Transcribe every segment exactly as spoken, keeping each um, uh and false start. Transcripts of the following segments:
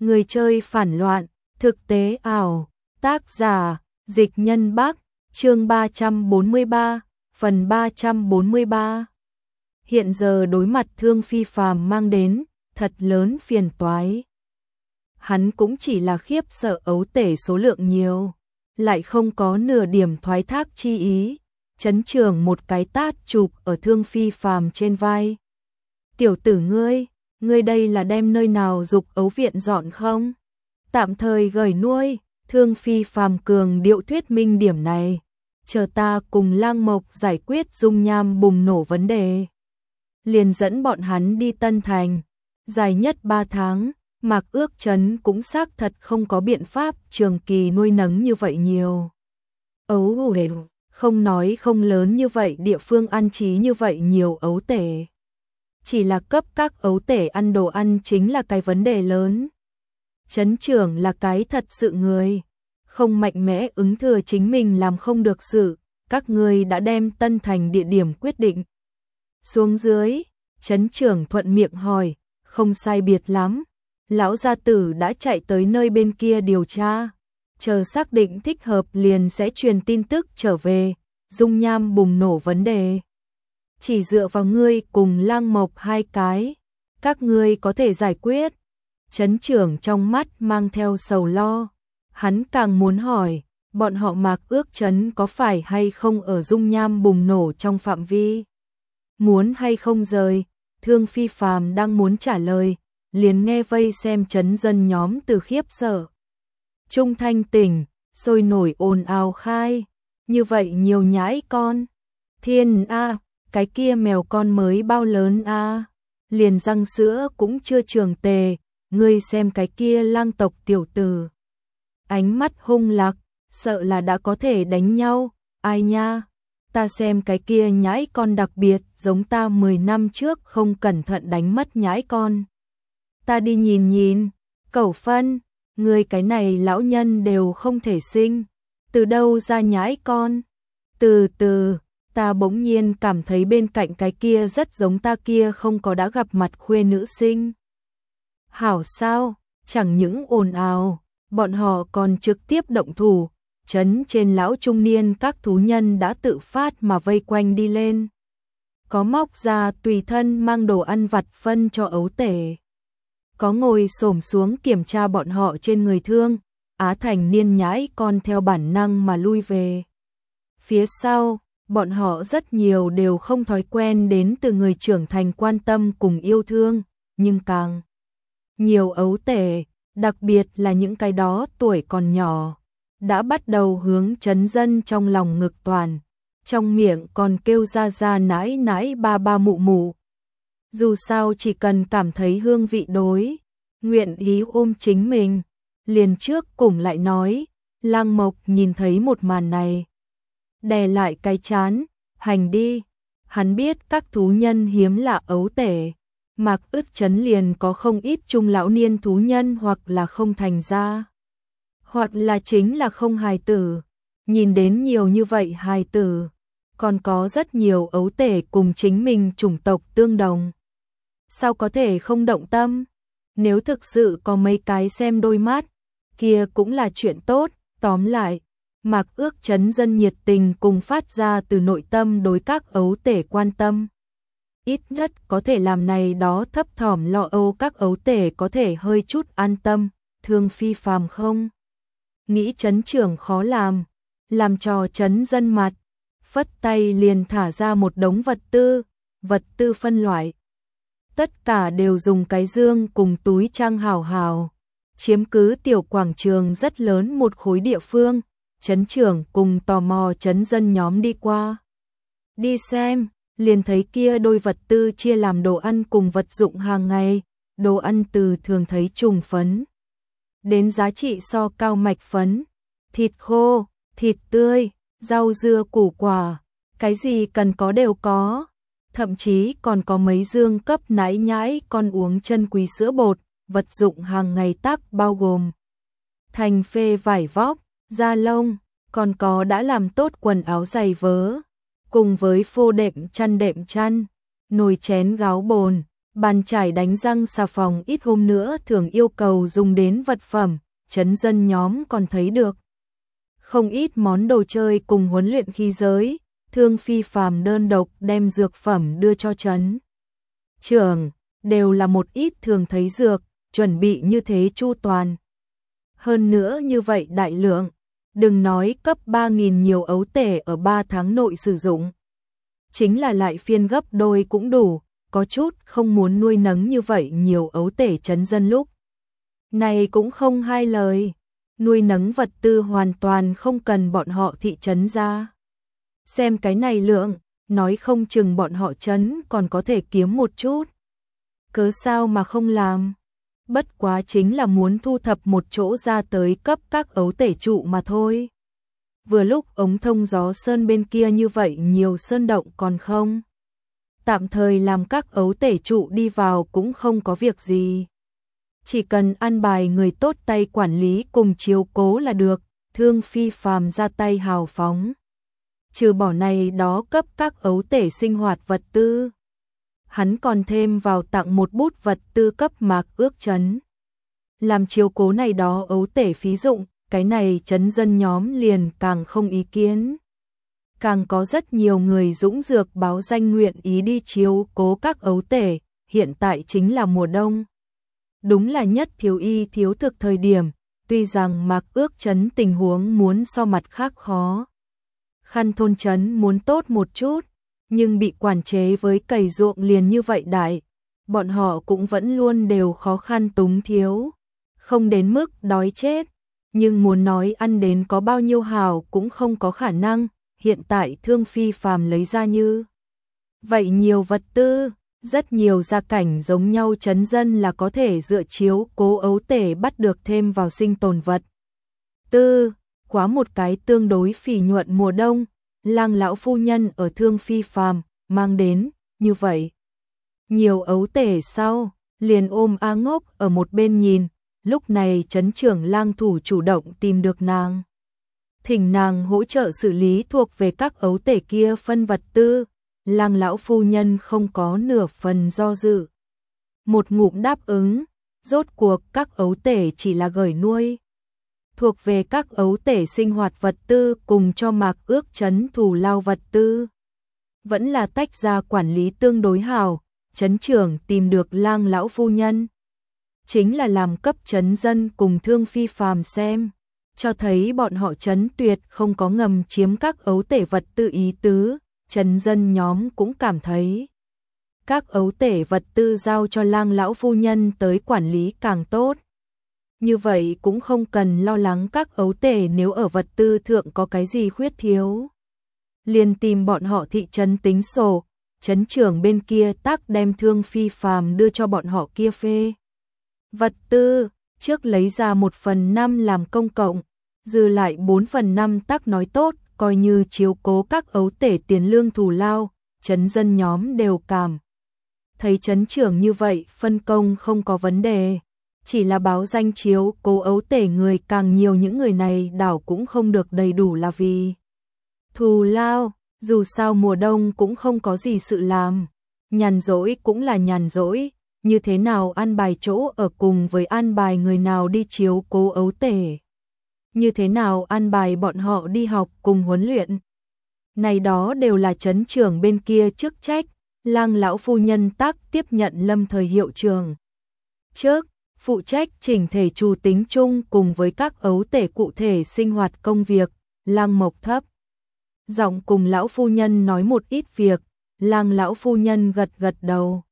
Người chơi phản loạn, thực tế ảo, tác giả, Dịch Nhân Bắc, chương ba trăm bốn mươi ba, phần ba trăm bốn mươi ba. Hiện giờ đối mặt Thương Phi Phàm mang đến, thật lớn phiền toái. Hắn cũng chỉ là khiếp sợ ấu tể số lượng nhiều, lại không có nửa điểm thoái thác chi ý, chấn trường một cái tát chụp ở Thương Phi Phàm trên vai. Tiểu tử ngươi, ngươi đây là đem nơi nào dục ấu viện dọn không? Tạm thời gửi nuôi, Thương Phi Phàm cường điệu thuyết minh điểm này, chờ ta cùng Lang Mộc giải quyết dung nham bùng nổ vấn đề. Liền dẫn bọn hắn đi Tân Thành, dài nhất ba tháng, Mạc Ước Chấn cũng xác thật không có biện pháp trường kỳ nuôi nấng như vậy nhiều. Ấu ủ để không nói không lớn như vậy địa phương an trí như vậy nhiều ấu tể. Chỉ là cấp các ấu tể ăn đồ ăn chính là cái vấn đề lớn. Chấn trưởng là cái thật sự người, không mạnh mẽ ứng thừa chính mình làm không được sự, các ngươi đã đem Tân Thành địa điểm quyết định. Xuống dưới, chấn trưởng thuận miệng hỏi, không sai biệt lắm, lão gia tử đã chạy tới nơi bên kia điều tra, chờ xác định thích hợp liền sẽ truyền tin tức trở về, dung nham bùng nổ vấn đề. Chỉ dựa vào ngươi cùng Lang Mộc hai cái, các ngươi có thể giải quyết. Chấn trưởng trong mắt mang theo sầu lo, hắn càng muốn hỏi, bọn họ Mạc Ước Chấn có phải hay không ở dung nham bùng nổ trong phạm vi? Muốn hay không rời? Thương Phi Phàm đang muốn trả lời, liền nghe vây xem chấn dân nhóm từ khiếp sợ. Trung thanh tỉnh, sôi nổi ồn ào khai, như vậy nhiều nhãi con. Thiên a, cái kia mèo con mới bao lớn a, liền răng sữa cũng chưa trường tề, ngươi xem cái kia Lang tộc tiểu tử. Ánh mắt hung lạc, sợ là đã có thể đánh nhau, ai nha, ta xem cái kia nhãi con đặc biệt giống ta mười năm trước không cẩn thận đánh mất nhãi con. Ta đi nhìn nhìn, Cẩu Phân, ngươi cái này lão nhân đều không thể sinh, từ đâu ra nhãi con? Từ từ, ta bỗng nhiên cảm thấy bên cạnh cái kia rất giống ta kia không có đã gặp mặt khuê nữ sinh. Hảo sao, chẳng những ồn ào, bọn họ còn trực tiếp động thủ, chấn trên lão trung niên các thú nhân đã tự phát mà vây quanh đi lên. Có móc ra tùy thân mang đồ ăn vặt phân cho ấu tể. Có ngồi xổm xuống kiểm tra bọn họ trên người thương, Á Thành niên nhãi con theo bản năng mà lui về. Phía sau, bọn họ rất nhiều đều không thói quen đến từ người trưởng thành quan tâm cùng yêu thương, nhưng càng nhiều ấu tể, đặc biệt là những cái đó tuổi còn nhỏ, đã bắt đầu hướng chấn dân trong lòng ngực toàn, trong miệng còn kêu ra ra nãi nãi ba ba mụ mụ. Dù sao chỉ cần cảm thấy hương vị đối, nguyện ý ôm chính mình, liền trước cùng lại nói, Lang Mộc nhìn thấy một màn này, đè lại cái chán, hành đi, hắn biết các thú nhân hiếm lạ ấu tể. Mạc Ước Chấn liền có không ít trung lão niên thú nhân hoặc là không thành ra, hoặc là chính là không hài tử. Nhìn đến nhiều như vậy hài tử, còn có rất nhiều ấu tể cùng chính mình chủng tộc tương đồng. Sao có thể không động tâm? Nếu thực sự có mấy cái xem đôi mắt, kia cũng là chuyện tốt. Tóm lại, Mạc Ước Chấn dân nhiệt tình cùng phát ra từ nội tâm đối các ấu tể quan tâm. Ít nhất có thể làm này đó thấp thỏm lo âu các ấu tể có thể hơi chút an tâm. Thương Phi Phàm không nghĩ chấn trưởng khó làm, làm trò chấn dân mặt, phất tay liền thả ra một đống vật tư, vật tư phân loại. Tất cả đều dùng cái dương cùng túi trang hào hào, chiếm cứ tiểu quảng trường rất lớn một khối địa phương, chấn trưởng cùng tò mò chấn dân nhóm đi qua. Đi xem, liền thấy kia đôi vật tư chia làm đồ ăn cùng vật dụng hàng ngày, đồ ăn từ thường thấy trùng phấn, đến giá trị so cao mạch phấn, thịt khô, thịt tươi, rau dưa củ quả, cái gì cần có đều có, thậm chí còn có mấy dương cấp nãi nhãi con uống chân quý sữa bột, vật dụng hàng ngày tắc bao gồm thành phê vải vóc, da lông, còn có đã làm tốt quần áo giày vớ, cùng với phô đệm chăn đệm chăn, nồi chén gáo bồn, Bàn chải đánh răng xà phòng ít hôm nữa thường yêu cầu dùng đến vật phẩm, trấn dân nhóm còn thấy được. Không ít món đồ chơi cùng huấn luyện khí giới, Thương Phi Phàm đơn độc đem dược phẩm đưa cho trấn trưởng, đều là một ít thường thấy dược, chuẩn bị như thế chu toàn. Hơn nữa như vậy đại lượng, đừng nói cấp ba nghìn nhiều ấu tể ở ba tháng nội sử dụng. Chính là lại phiên gấp đôi cũng đủ, có chút không muốn nuôi nấng như vậy nhiều ấu tể trấn dân lúc. Này cũng không hai lời, nuôi nấng vật tư hoàn toàn không cần bọn họ thị trấn ra. Xem cái này lượng, nói không chừng bọn họ trấn còn có thể kiếm một chút. Cớ sao mà không làm? Bất quá chính là muốn thu thập một chỗ ra tới cấp các ấu tể trụ mà thôi. Vừa lúc ống thông gió sơn bên kia như vậy nhiều sơn động còn không. Tạm thời làm các ấu tể trụ đi vào cũng không có việc gì. Chỉ cần an bài người tốt tay quản lý cùng chiếu cố là được, Thương Phi Phàm ra tay hào phóng. Trừ bỏ này đó cấp các ấu tể sinh hoạt vật tư. Hắn còn thêm vào tặng một bút vật tư cấp Mạc Ước trấn. Làm chiếu cố này đó ấu tể phí dụng, cái này trấn dân nhóm liền càng không ý kiến. Càng có rất nhiều người dũng dược báo danh nguyện ý đi chiếu cố các ấu tể, hiện tại chính là mùa đông. Đúng là nhất thiếu y thiếu thực thời điểm, tuy rằng Mạc Ước trấn tình huống muốn so mặt khác khó. Khăn thôn trấn muốn tốt một chút, nhưng bị quản chế với cày ruộng liền như vậy đại, bọn họ cũng vẫn luôn đều khó khăn túng thiếu, không đến mức đói chết, nhưng muốn nói ăn đến có bao nhiêu hào cũng không có khả năng, hiện tại Thương Phi Phàm lấy ra như vậy nhiều vật tư, rất nhiều gia cảnh giống nhau trấn dân là có thể dựa chiếu cố ấu tể bắt được thêm vào sinh tồn vật. Tư, quá một cái tương đối phỉ nhuận mùa đông, Lang lão phu nhân ở Thương Phi Phàm mang đến, như vậy. Nhiều ấu tể sau, liền ôm A Ngốc ở một bên nhìn, lúc này trấn trưởng Lang thủ chủ động tìm được nàng. Thỉnh nàng hỗ trợ xử lý thuộc về các ấu tể kia phân vật tư, Lang lão phu nhân không có nửa phần do dự. Một ngụm đáp ứng, rốt cuộc các ấu tể chỉ là gửi nuôi. Thuộc về các ấu tể sinh hoạt vật tư cùng cho Mạc Ước trấn thù lao vật tư. Vẫn là tách ra quản lý tương đối hào, trấn trưởng tìm được Lang lão phu nhân. Chính là làm cấp trấn dân cùng Thương Phi Phàm xem, cho thấy bọn họ trấn tuyệt không có ngầm chiếm các ấu tể vật tư ý tứ, trấn dân nhóm cũng cảm thấy. Các ấu tể vật tư giao cho Lang lão phu nhân tới quản lý càng tốt. Như vậy cũng không cần lo lắng các ấu tể nếu ở vật tư thượng có cái gì khuyết thiếu. Liền tìm bọn họ thị trấn tính sổ, trấn trưởng bên kia tác đem Thương Phi Phàm đưa cho bọn họ kia phê. Vật tư, trước lấy ra một phần năm làm công cộng, dư lại bốn phần năm tác nói tốt, coi như chiếu cố các ấu tể tiền lương thù lao, trấn dân nhóm đều cảm. Thấy trấn trưởng như vậy phân công không có vấn đề. Chỉ là báo danh chiếu cố ấu tể người càng nhiều những người này đảo cũng không được đầy đủ là vì thù lao, dù sao mùa đông cũng không có gì sự làm, nhàn rỗi cũng là nhàn rỗi, như thế nào an bài chỗ ở cùng với an bài người nào đi chiếu cố ấu tể, như thế nào an bài bọn họ đi học cùng huấn luyện. Này đó đều là trấn trưởng bên kia chức trách, Lang lão phu nhân tác tiếp nhận lâm thời hiệu trường. Trước phụ trách chỉnh thể chủ tính chung cùng với các ấu tể cụ thể sinh hoạt công việc, Lang Mộc thấp giọng cùng lão phu nhân nói một ít việc, Lang lão phu nhân gật gật đầu.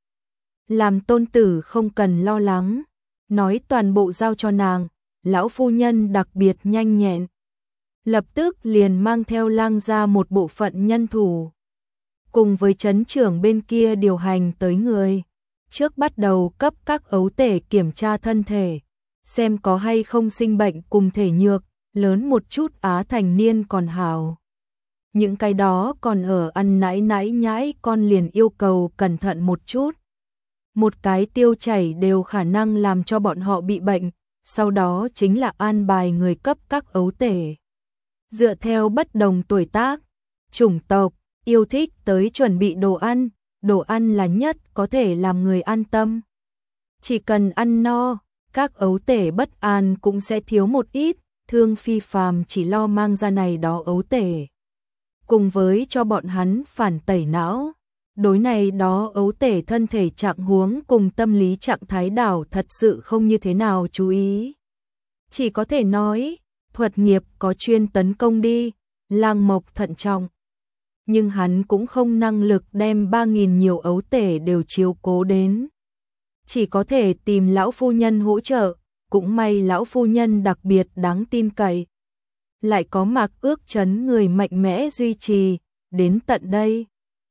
Làm tôn tử không cần lo lắng, nói toàn bộ giao cho nàng, lão phu nhân đặc biệt nhanh nhẹn. Lập tức liền mang theo Lang ra một bộ phận nhân thủ, cùng với trấn trưởng bên kia điều hành tới người. Trước bắt đầu cấp các ấu tể kiểm tra thân thể, xem có hay không sinh bệnh cùng thể nhược, lớn một chút á thành niên còn hảo. Những cái đó còn ở ăn nãi nãi nhãi con liền yêu cầu cẩn thận một chút. Một cái tiêu chảy đều khả năng làm cho bọn họ bị bệnh, sau đó chính là an bài người cấp các ấu tể. Dựa theo bất đồng tuổi tác, chủng tộc, yêu thích tới chuẩn bị đồ ăn, đồ ăn là nhất có thể làm người an tâm. Chỉ cần ăn no, các ấu tể bất an cũng sẽ thiếu một ít, Thương Phi Phàm chỉ lo mang ra này đó ấu tể. Cùng với cho bọn hắn phản tẩy não, đối này đó ấu tể thân thể trạng huống cùng tâm lý trạng thái đảo thật sự không như thế nào chú ý. Chỉ có thể nói, thuật nghiệp có chuyên tấn công đi, Lang Mộc thận trọng. Nhưng hắn cũng không năng lực đem ba nghìn nhiều ấu tể đều chiếu cố đến. Chỉ có thể tìm lão phu nhân hỗ trợ, cũng may lão phu nhân đặc biệt đáng tin cậy. Lại có Mạc Ước Chấn người mạnh mẽ duy trì, đến tận đây.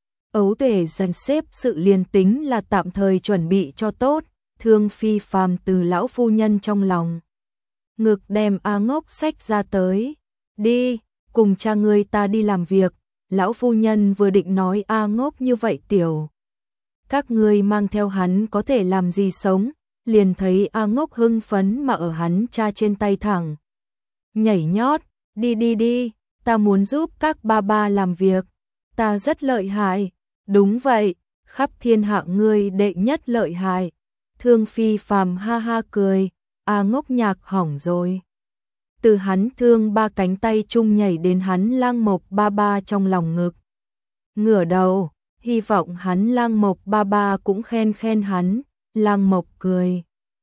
Ấu tể dành xếp sự liền tính là tạm thời chuẩn bị cho tốt, Thương Phi Phàm từ lão phu nhân trong lòng. Ngực đem A Ngốc xách ra tới, đi, cùng cha ngươi ta đi làm việc, lão phu nhân vừa định nói A Ngốc như vậy tiểu. Các ngươi mang theo hắn có thể làm gì sống, liền thấy A Ngốc hưng phấn mà ở hắn cha trên tay thẳng. Nhảy nhót, đi đi đi, ta muốn giúp các ba ba làm việc, ta rất lợi hại, đúng vậy, khắp thiên hạ ngươi đệ nhất lợi hại. Thương Phi Phàm ha ha cười, A Ngốc nhạc hỏng rồi. Từ hắn thương ba cánh tay chung nhảy đến hắn Lang Mộc ba ba trong lòng ngực. Ngửa đầu, hy vọng hắn Lang Mộc ba ba cũng khen khen hắn, Lang Mộc cười.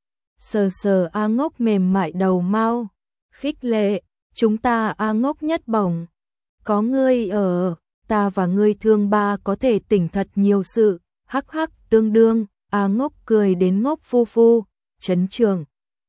Sờ sờ A Ngốc mềm mại đầu mau, khích lệ, chúng ta A Ngốc nhất bổng. Có ngươi ở, ta và ngươi thương ba có thể tỉnh thật nhiều sự, hắc hắc tương đương, A Ngốc cười đến ngốc phu phu, Trấn Trường.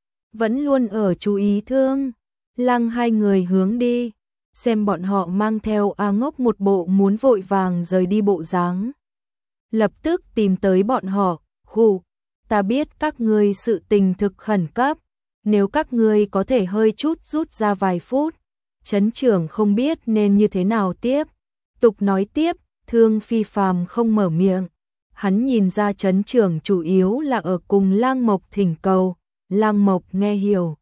Vẫn luôn ở chú ý Thương Lăng hai người hướng đi, xem bọn họ mang theo A Ngốc một bộ muốn vội vàng rời đi bộ dáng. Lập tức tìm tới bọn họ, khụ, ta biết các ngươi sự tình thực khẩn cấp, nếu các ngươi có thể hơi chút rút ra vài phút. Trấn Trưởng không biết nên như thế nào tiếp. Tục nói tiếp, Thương Phi Phàm không mở miệng. Hắn nhìn ra Trấn Trưởng chủ yếu là ở cùng Lang Mộc thỉnh cầu, Lang Mộc nghe hiểu.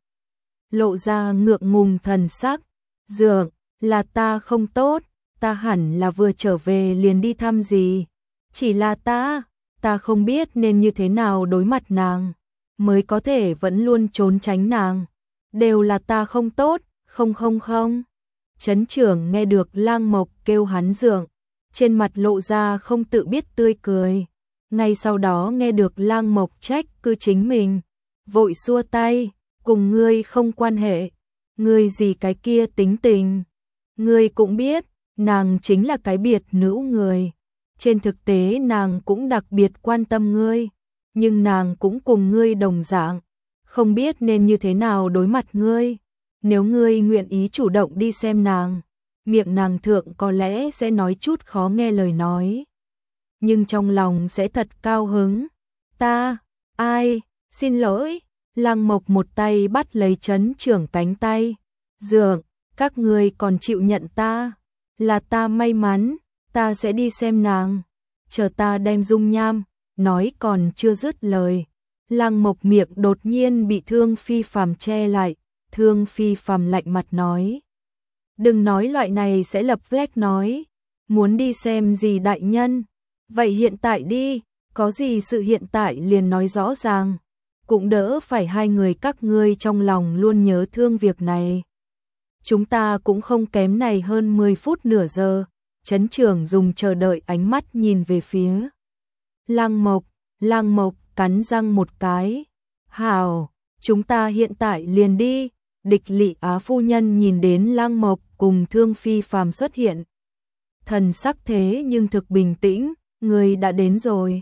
Lộ ra ngượng ngùng thần sắc, dượng, là ta không tốt, ta hẳn là vừa trở về liền đi thăm gì. Chỉ là ta, ta không biết nên như thế nào đối mặt nàng, mới có thể vẫn luôn trốn tránh nàng. Đều là ta không tốt, không không không. Trấn Trưởng nghe được Lang Mộc kêu hắn dượng, trên mặt lộ ra không tự biết tươi cười. Ngay sau đó nghe được Lang Mộc trách cứ chính mình, vội xua tay, cùng ngươi không quan hệ, ngươi gì cái kia tính tình. Ngươi cũng biết, nàng chính là cái biệt nữ người. Trên thực tế nàng cũng đặc biệt quan tâm ngươi, nhưng nàng cũng cùng ngươi đồng dạng, không biết nên như thế nào đối mặt ngươi. Nếu ngươi nguyện ý chủ động đi xem nàng, miệng nàng thượng có lẽ sẽ nói chút khó nghe lời nói, nhưng trong lòng sẽ thật cao hứng. Ta, ai, xin lỗi. Lang Mộc một tay bắt lấy Trấn Trưởng cánh tay, dượng, các ngươi còn chịu nhận ta, là ta may mắn, ta sẽ đi xem nàng, chờ ta đem dung nham. Nói còn chưa dứt lời, Lang Mộc miệng đột nhiên bị Thương Phi Phàm che lại. Thương Phi Phàm lạnh mặt nói, đừng nói loại này sẽ lập flag nói, muốn đi xem gì đại nhân, vậy hiện tại đi, có gì sự hiện tại liền nói rõ ràng, cũng đỡ phải hai người các ngươi trong lòng luôn nhớ thương việc này. Chúng ta cũng không kém này hơn mười phút nửa giờ. Trấn Trưởng dùng chờ đợi ánh mắt nhìn về phía Lang Mộc. Lang Mộc cắn răng một cái, hảo, chúng ta hiện tại liền đi. Địch Lị Á phu nhân nhìn đến Lang Mộc cùng Thương Phi Phàm xuất hiện, thần sắc thế nhưng thực bình tĩnh, người đã đến rồi.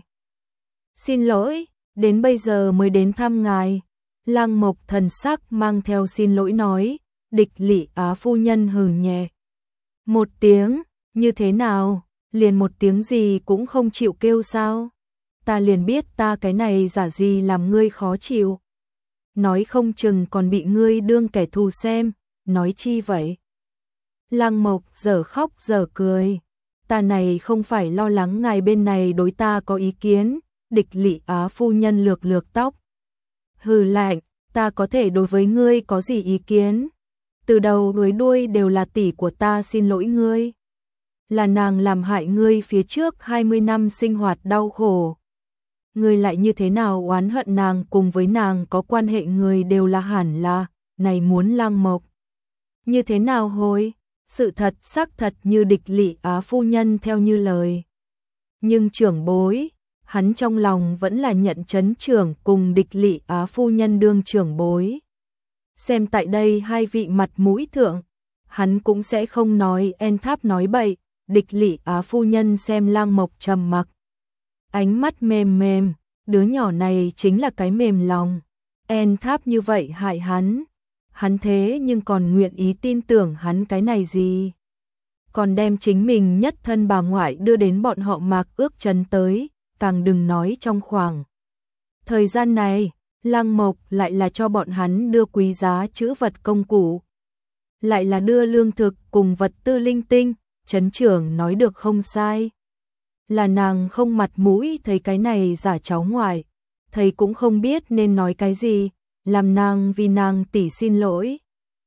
Xin lỗi, đến bây giờ mới đến thăm ngài. Lang Mộc thần sắc mang theo xin lỗi nói. Địch Lị Á phu nhân hừ nhẹ một tiếng, như thế nào, liền một tiếng gì cũng không chịu kêu sao? Ta liền biết ta cái này giả gì làm ngươi khó chịu. Nói không chừng còn bị ngươi đương kẻ thù xem, nói chi vậy? Lang Mộc giờ khóc giờ cười, ta này không phải lo lắng ngài bên này đối ta có ý kiến. Địch Lị Á phu nhân lược lược tóc, hừ lạnh, ta có thể đối với ngươi có gì ý kiến? Từ đầu đuôi đuôi đều là tỷ của ta, xin lỗi ngươi. là nàng làm hại ngươi phía trước hai mươi năm sinh hoạt đau khổ. Ngươi lại như thế nào oán hận nàng, cùng với nàng có quan hệ người đều là hẳn là, này muốn Lăng Mộc. Như thế nào hồi? Sự thật xác thật như Địch Lị Á phu nhân theo như lời. Nhưng trưởng bối, hắn trong lòng vẫn là nhận chấn trưởng cùng Địch Lị Á phu nhân đương trưởng bối. Xem tại đây hai vị mặt mũi thượng, hắn cũng sẽ không nói En Tháp nói bậy. Địch Lị Á phu nhân xem Lăng Mộc trầm mặc, ánh mắt mềm mềm, đứa nhỏ này chính là cái mềm lòng. En Tháp như vậy hại hắn, hắn thế nhưng còn nguyện ý tin tưởng hắn cái này gì? Còn đem chính mình nhất thân bà ngoại đưa đến bọn họ Mạc Ước Trấn tới, càng đừng nói trong khoảng thời gian này, Lăng Mộc lại là cho bọn hắn đưa quý giá trữ vật công cụ, lại là đưa lương thực cùng vật tư linh tinh. Trấn trưởng nói được không sai. Là nàng không mặt mũi thấy cái này giả cháu ngoại, thầy cũng không biết nên nói cái gì, làm nàng vì nàng tỷ xin lỗi.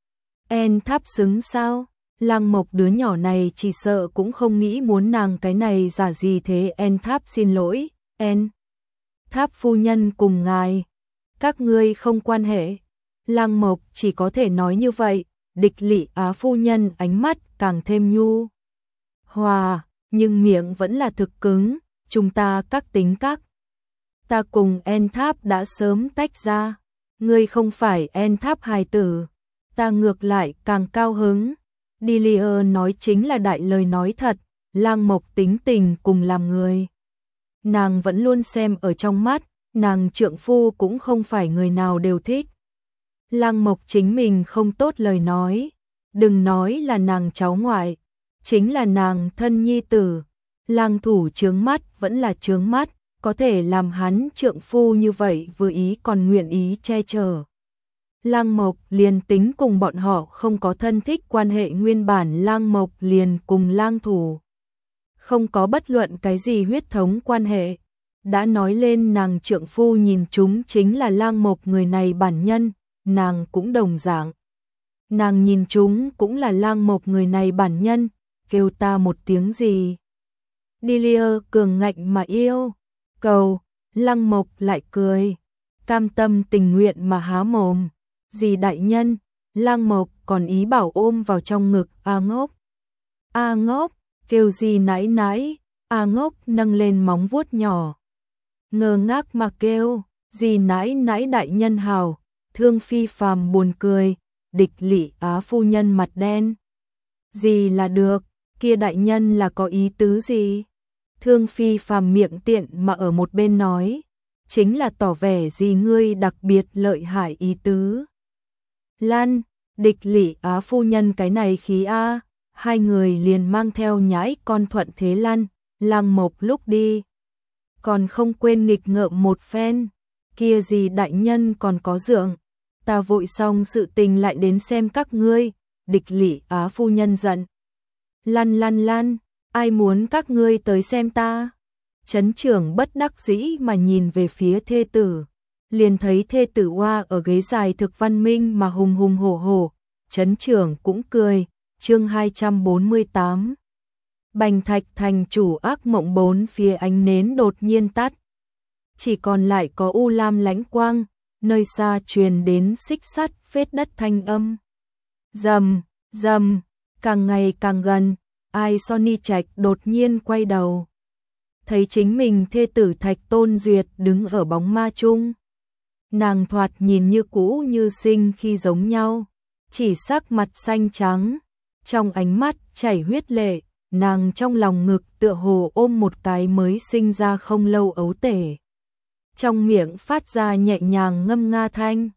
En Tháp xứng sao? Lăng Mộc đứa nhỏ này chỉ sợ cũng không nghĩ muốn nàng cái này giả gì thế. En Tháp xin lỗi. En Tháp phu nhân cùng ngài, các ngươi không quan hệ. Lăng Mộc chỉ có thể nói như vậy. Địch Lị Á phu nhân ánh mắt càng thêm nhu hòa, nhưng miệng vẫn là thực cứng. Chúng ta các tính các. Ta cùng En Tháp đã sớm tách ra. Ngươi không phải En Tháp hài tử. Ta ngược lại càng cao hứng. Delia nói chính là đại lời nói thật. Lăng Mộc tính tình cùng làm người, nàng vẫn luôn xem ở trong mắt. Nàng trượng phu cũng không phải người nào đều thích. Lăng Mộc chính mình không tốt lời nói, đừng nói là nàng cháu ngoại, chính là nàng thân nhi tử. Lăng Thủ chướng mắt vẫn là chướng mắt, có thể làm hắn trượng phu như vậy vừa ý còn nguyện ý che chở. Lăng Mộc liền tính cùng bọn họ không có thân thích quan hệ, nguyên bản Lăng Mộc liền cùng Lăng Thủ không có bất luận cái gì huyết thống quan hệ. Đã nói lên nàng trượng phu nhìn chúng chính là Lăng Mộc người này bản nhân, nàng cũng đồng dạng. Nàng nhìn chúng cũng là Lăng Mộc người này bản nhân, kêu ta một tiếng gì? Delia cường ngạnh mà yêu cầu. Lăng Mộc lại cười, cam tâm tình nguyện mà há mồm. Gì đại nhân? Lăng Mộc còn ý bảo ôm vào trong ngực. A ngốc, A ngốc, kêu gì nãi nãi. A ngốc nâng lên móng vuốt nhỏ, ngơ ngác mà kêu, gì nãi nãi đại nhân hào. Thương Phi Phàm buồn cười. Địch Lị Á phu nhân mặt đen. Gì là được, kia đại nhân là có ý tứ gì? Thương Phi Phàm miệng tiện mà ở một bên nói, chính là tỏ vẻ gì ngươi đặc biệt lợi hại ý tứ. Lan, Địch Lị Á phu nhân cái này khí a, hai người liền mang theo nhãi con thuận thế lăn. Lăng Mộc lúc đi còn không quên nghịch ngợm một phen, kia gì đại nhân còn có dượng, ta vội xong sự tình lại đến xem các ngươi. Địch Lị Á phu nhân giận, lăn lăn lăn, ai muốn các ngươi tới xem ta? Trấn trưởng bất đắc dĩ mà nhìn về phía thê tử, liền thấy thê tử oa ở ghế dài thực văn minh mà hùng hùng hổ hổ. Trấn trưởng cũng cười. Chương hai trăm bốn mươi tám. Bành Thạch thành chủ ác mộng, bốn phía ánh nến đột nhiên tắt, chỉ còn lại có u lam lãnh quang, nơi xa truyền đến xích sắt phết đất thanh âm. Rầm, rầm, càng ngày càng gần. Ai Sony Trạch đột nhiên quay đầu, thấy chính mình thê tử Thạch Tôn Duyệt đứng ở bóng ma chung. Nàng thoạt nhìn như cũ như sinh khi giống nhau, chỉ sắc mặt xanh trắng, trong ánh mắt chảy huyết lệ. Nàng trong lòng ngực tựa hồ ôm một cái mới sinh ra không lâu ấu tể, trong miệng phát ra nhẹ nhàng ngâm nga thanh.